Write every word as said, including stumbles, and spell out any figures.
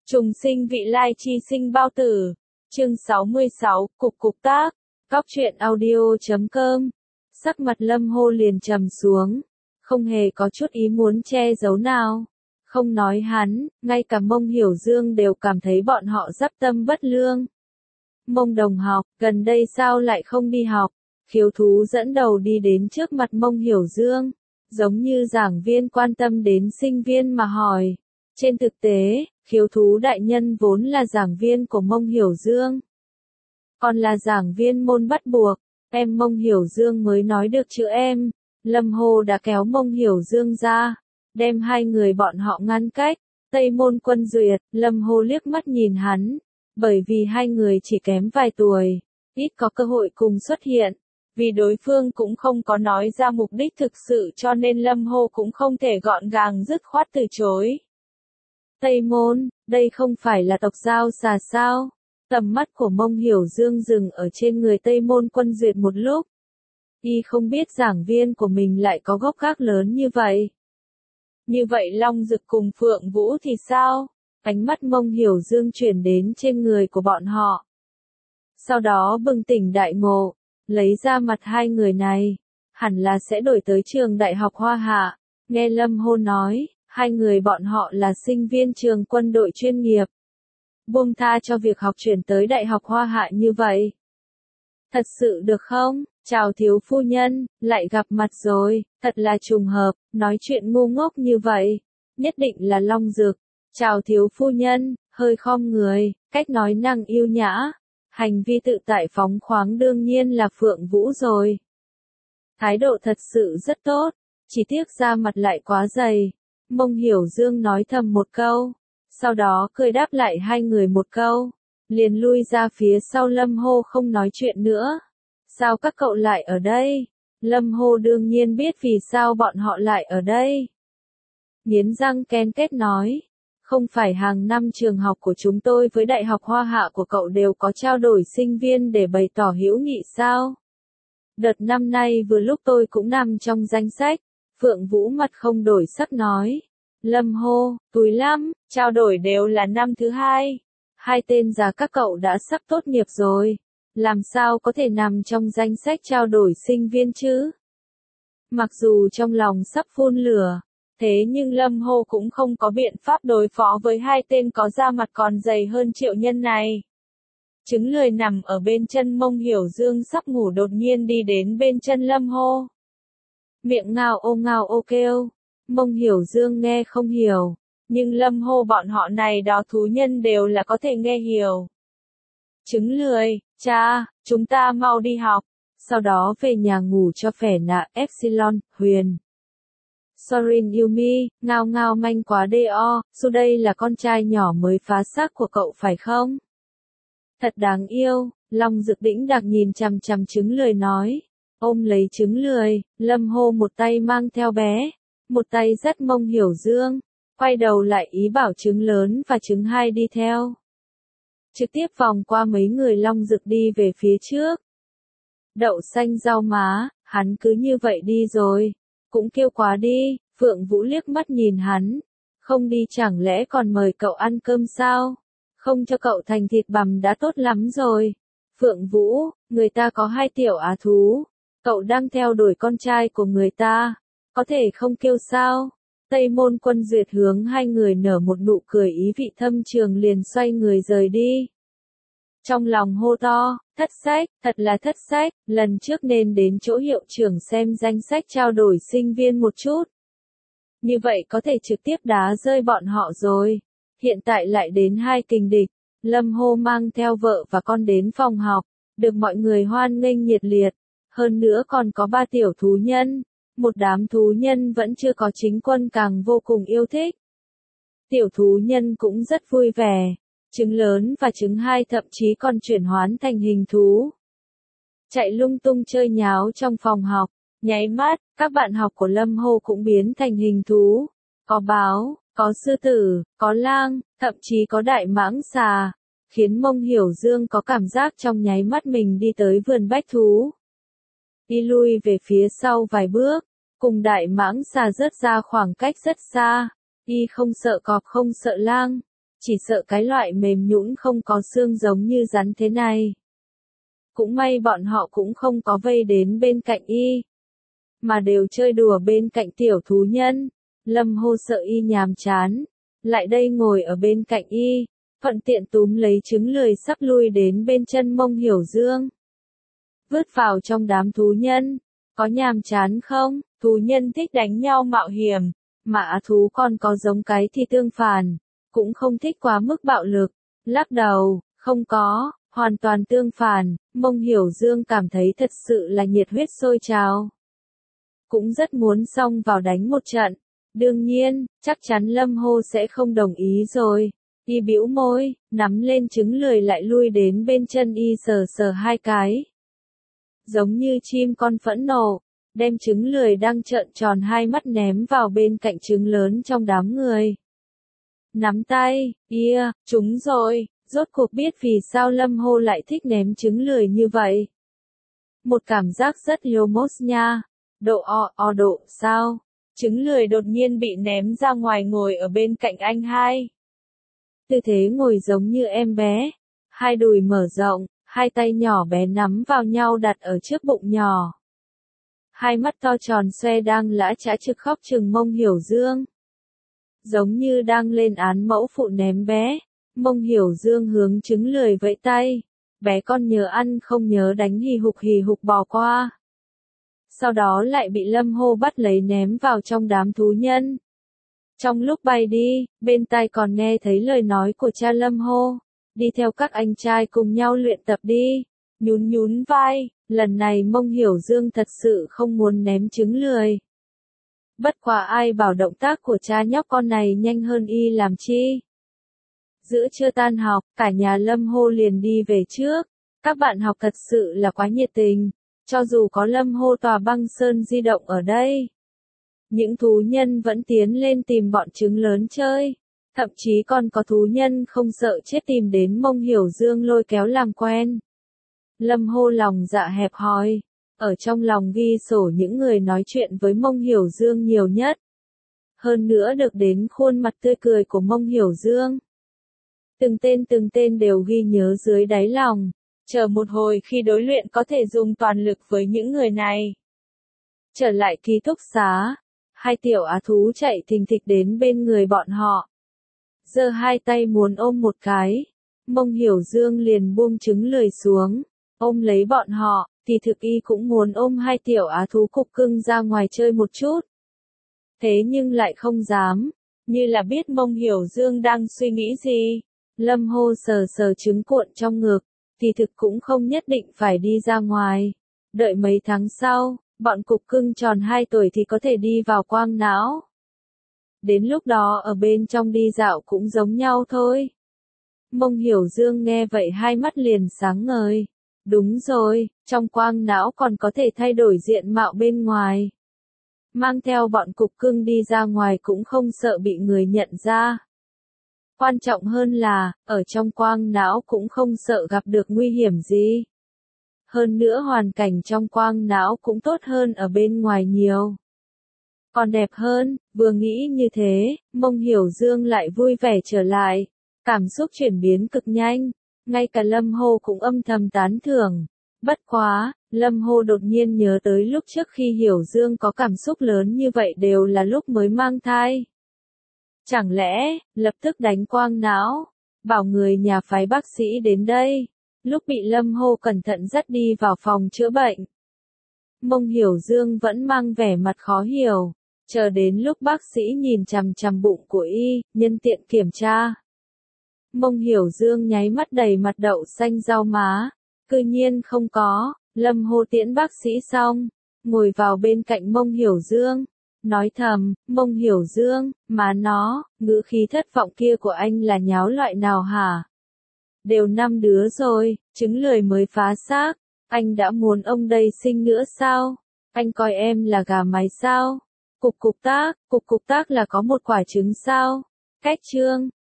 Trùng sinh vị lai chi sinh bao tử. Chương sáu mươi sáu, Cục Cục Tác. Cóc truyện audio chấm com. Sắc mặt Lâm Hô liền trầm xuống. Không hề có chút ý muốn che giấu nào. Không nói hắn, ngay cả Mông Hiểu Dương đều cảm thấy bọn họ giáp tâm bất lương. Mông đồng học, gần đây sao lại không đi học? Khiếu thú dẫn đầu đi đến trước mặt Mông Hiểu Dương. Giống như giảng viên quan tâm đến sinh viên mà hỏi. Trên thực tế, khiếu thú đại nhân vốn là giảng viên của Mông Hiểu Dương. Còn là giảng viên môn bắt buộc, em Mông Hiểu Dương mới nói được chữ em. Lâm Hồ đã kéo Mông Hiểu Dương ra, đem hai người bọn họ ngăn cách. Tây Môn Quân Duyệt, Lâm Hồ liếc mắt nhìn hắn, bởi vì hai người chỉ kém vài tuổi, ít có cơ hội cùng xuất hiện. Vì đối phương cũng không có nói ra mục đích thực sự cho nên Lâm Hồ cũng không thể gọn gàng dứt khoát từ chối. Tây Môn, đây không phải là tộc Giao Xà sao? Tầm mắt của Mông Hiểu Dương dừng ở trên người Tây Môn Quân Duyệt một lúc. Y không biết giảng viên của mình lại có gốc gác lớn như vậy. Như vậy Long Dực cùng Phượng Vũ thì sao? Ánh mắt Mông Hiểu Dương chuyển đến trên người của bọn họ. Sau đó bừng tỉnh đại ngộ, lấy ra mặt hai người này, hẳn là sẽ đổi tới trường Đại học Hoa Hạ. Nghe Lâm Hô nói, hai người bọn họ là sinh viên trường quân đội chuyên nghiệp. Buông tha cho việc học chuyển tới Đại học Hoa Hạ như vậy. Thật sự được không? Chào thiếu phu nhân, lại gặp mặt rồi, thật là trùng hợp, nói chuyện ngu ngốc như vậy. Nhất định là Long Dực. Chào thiếu phu nhân, hơi khom người, cách nói năng yêu nhã. Hành vi tự tại phóng khoáng đương nhiên là Phượng Vũ rồi. Thái độ thật sự rất tốt, chỉ tiếc da mặt lại quá dày. Mông Hiểu Dương nói thầm một câu, sau đó cười đáp lại hai người một câu, liền lui ra phía sau Lâm Hô không nói chuyện nữa. Sao các cậu lại ở đây? Lâm Hô đương nhiên biết vì sao bọn họ lại ở đây. Nghiến răng ken kết nói, không phải hàng năm trường học của chúng tôi với Đại học Hoa Hạ của cậu đều có trao đổi sinh viên để bày tỏ hữu nghị sao? Đợt năm nay vừa lúc tôi cũng nằm trong danh sách. Phượng Vũ mặt không đổi sắc nói. Lâm Hô, túi lắm, trao đổi đều là năm thứ hai. Hai tên già các cậu đã sắp tốt nghiệp rồi. Làm sao có thể nằm trong danh sách trao đổi sinh viên chứ? Mặc dù trong lòng sắp phun lửa, thế nhưng Lâm Hô cũng không có biện pháp đối phó với hai tên có da mặt còn dày hơn Triệu Nhân này. Trứng lười nằm ở bên chân Mông Hiểu Dương sắp ngủ đột nhiên đi đến bên chân Lâm Hô. Miệng ngao ô ngao ô kêu. Mông Hiểu Dương nghe không hiểu, nhưng Lâm Hô bọn họ này đó thú nhân đều là có thể nghe hiểu. Trứng lười, cha, chúng ta mau đi học, sau đó về nhà ngủ cho phẻ nạ Epsilon, Huyền. Sorin Yumi, ngao ngao manh quá đê o, su đây là con trai nhỏ mới phá xác của cậu phải không? Thật đáng yêu, Long Dực đĩnh đặc nhìn chằm chằm trứng lười nói. Ôm lấy trứng lười, Lâm Hô một tay mang theo bé, một tay dắt Mông Hiểu Dương, quay đầu lại ý bảo trứng lớn và trứng hai đi theo. Trực tiếp vòng qua mấy người Long Dực đi về phía trước. Đậu xanh rau má, hắn cứ như vậy đi rồi, cũng kêu quá đi. Phượng Vũ liếc mắt nhìn hắn, không đi chẳng lẽ còn mời cậu ăn cơm sao? Không cho cậu thành thịt bằm đã tốt lắm rồi. Phượng Vũ, người ta có hai tiểu á thú. Cậu đang theo đuổi con trai của người ta, có thể không kêu sao? Tây Môn Quân Duyệt hướng hai người nở một nụ cười ý vị thâm trường liền xoay người rời đi. Trong lòng hô to, thất sách, thật là thất sách, lần trước nên đến chỗ hiệu trưởng xem danh sách trao đổi sinh viên một chút. Như vậy có thể trực tiếp đá rơi bọn họ rồi. Hiện tại lại đến hai kình địch, Lâm Hô mang theo vợ và con đến phòng học, được mọi người hoan nghênh nhiệt liệt. Hơn nữa còn có ba tiểu thú nhân, một đám thú nhân vẫn chưa có chính quân càng vô cùng yêu thích. Tiểu thú nhân cũng rất vui vẻ, trứng lớn và trứng hai thậm chí còn chuyển hoán thành hình thú. Chạy lung tung chơi nháo trong phòng học, nháy mắt, các bạn học của Lâm Hô cũng biến thành hình thú. Có báo, có sư tử, có lang, thậm chí có đại mãng xà, khiến Mông Hiểu Dương có cảm giác trong nháy mắt mình đi tới vườn bách thú. Đi lui về phía sau vài bước, cùng đại mãng xà rớt ra khoảng cách rất xa, y không sợ cọp không sợ lang, chỉ sợ cái loại mềm nhũn không có xương giống như rắn thế này. Cũng may bọn họ cũng không có vây đến bên cạnh y, mà đều chơi đùa bên cạnh tiểu thú nhân. Lâm Hô sợ y nhàm chán, lại đây ngồi ở bên cạnh y, thuận tiện túm lấy trứng lười sắp lui đến bên chân Mông Hiểu Dương. Vứt vào trong đám thú nhân, có nhàm chán không? Thú nhân thích đánh nhau mạo hiểm, mà á thú còn có giống cái thì tương phản, cũng không thích quá mức bạo lực. Lắc đầu, không có, hoàn toàn tương phản. Mông Hiểu Dương cảm thấy thật sự là nhiệt huyết sôi trào, cũng rất muốn xông vào đánh một trận. Đương nhiên, chắc chắn Lâm Hô sẽ không đồng ý rồi. Y bĩu môi, nắm lên trứng lười lại lui đến bên chân y sờ sờ hai cái. Giống như chim con phẫn nộ, đem trứng lười đang trợn tròn hai mắt ném vào bên cạnh trứng lớn trong đám người. Nắm tay, ia, trúng rồi, rốt cuộc biết vì sao Lâm Hô lại thích ném trứng lười như vậy. Một cảm giác rất Yomos nha. Độ o o độ sao? Trứng lười đột nhiên bị ném ra ngoài ngồi ở bên cạnh anh hai. Tư thế ngồi giống như em bé, hai đùi mở rộng, hai tay nhỏ bé nắm vào nhau đặt ở trước bụng nhỏ. Hai mắt to tròn xoe đang lã chã trực khóc chừng Mông Hiểu Dương. Giống như đang lên án mẫu phụ ném bé, Mông Hiểu Dương hướng trứng lười vẫy tay. Bé con nhớ ăn không nhớ đánh hì hục hì hục bò qua. Sau đó lại bị Lâm Hô bắt lấy ném vào trong đám thú nhân. Trong lúc bay đi, bên tai còn nghe thấy lời nói của cha Lâm Hô, đi theo các anh trai cùng nhau luyện tập đi. Nhún nhún vai, lần này Mông Hiểu Dương thật sự không muốn ném trứng lười. Bất quá ai bảo động tác của cha nhóc con này nhanh hơn y làm chi. Giữa trưa tan học, cả nhà Lâm Hô liền đi về trước. Các bạn học thật sự là quá nhiệt tình. Cho dù có Lâm Hô tòa băng sơn di động ở đây, những thú nhân vẫn tiến lên tìm bọn trứng lớn chơi. Thậm chí còn có thú nhân không sợ chết tìm đến Mông Hiểu Dương lôi kéo làm quen. Lâm Hô lòng dạ hẹp hòi, ở trong lòng ghi sổ những người nói chuyện với Mông Hiểu Dương nhiều nhất. Hơn nữa được đến khuôn mặt tươi cười của Mông Hiểu Dương. Từng tên từng tên đều ghi nhớ dưới đáy lòng. Chờ một hồi khi đối luyện có thể dùng toàn lực với những người này. Trở lại ký túc xá, hai tiểu á thú chạy thình thịch đến bên người bọn họ. Giơ hai tay muốn ôm một cái, Mông Hiểu Dương liền buông trứng lười xuống, ôm lấy bọn họ, thì thực y cũng muốn ôm hai tiểu á thú cục cưng ra ngoài chơi một chút. Thế nhưng lại không dám, như là biết Mông Hiểu Dương đang suy nghĩ gì. Lâm Hô sờ sờ trứng cuộn trong ngực. Thì thực cũng không nhất định phải đi ra ngoài. Đợi mấy tháng sau, bọn cục cưng tròn hai tuổi thì có thể đi vào quang não. Đến lúc đó ở bên trong đi dạo cũng giống nhau thôi. Mông Hiểu Dương nghe vậy hai mắt liền sáng ngời. Đúng rồi, trong quang não còn có thể thay đổi diện mạo bên ngoài. Mang theo bọn cục cưng đi ra ngoài cũng không sợ bị người nhận ra. Quan trọng hơn là, ở trong quang não cũng không sợ gặp được nguy hiểm gì. Hơn nữa hoàn cảnh trong quang não cũng tốt hơn ở bên ngoài nhiều. Còn đẹp hơn, vừa nghĩ như thế, Mông Hiểu Dương lại vui vẻ trở lại. Cảm xúc chuyển biến cực nhanh, ngay cả Lâm Hô cũng âm thầm tán thưởng. Bất quá, Lâm Hô đột nhiên nhớ tới lúc trước khi Hiểu Dương có cảm xúc lớn như vậy đều là lúc mới mang thai. Chẳng lẽ, lập tức đánh quang não, bảo người nhà phái bác sĩ đến đây, lúc bị Lâm Hô cẩn thận dắt đi vào phòng chữa bệnh. Mông Hiểu Dương vẫn mang vẻ mặt khó hiểu, chờ đến lúc bác sĩ nhìn chằm chằm bụng của y, nhân tiện kiểm tra. Mông Hiểu Dương nháy mắt đầy mặt đậu xanh rau má, cư nhiên không có. Lâm Hô tiễn bác sĩ xong, ngồi vào bên cạnh Mông Hiểu Dương. Nói thầm, Mông Hiểu Dương, má nó, ngữ khí thất vọng kia của anh là nháo loại nào hả? Đều năm đứa rồi, trứng lười mới phá xác, anh đã muốn ông đây sinh nữa sao? Anh coi em là gà mái sao? Cục cục tác, cục cục tác là có một quả trứng sao? Cách chương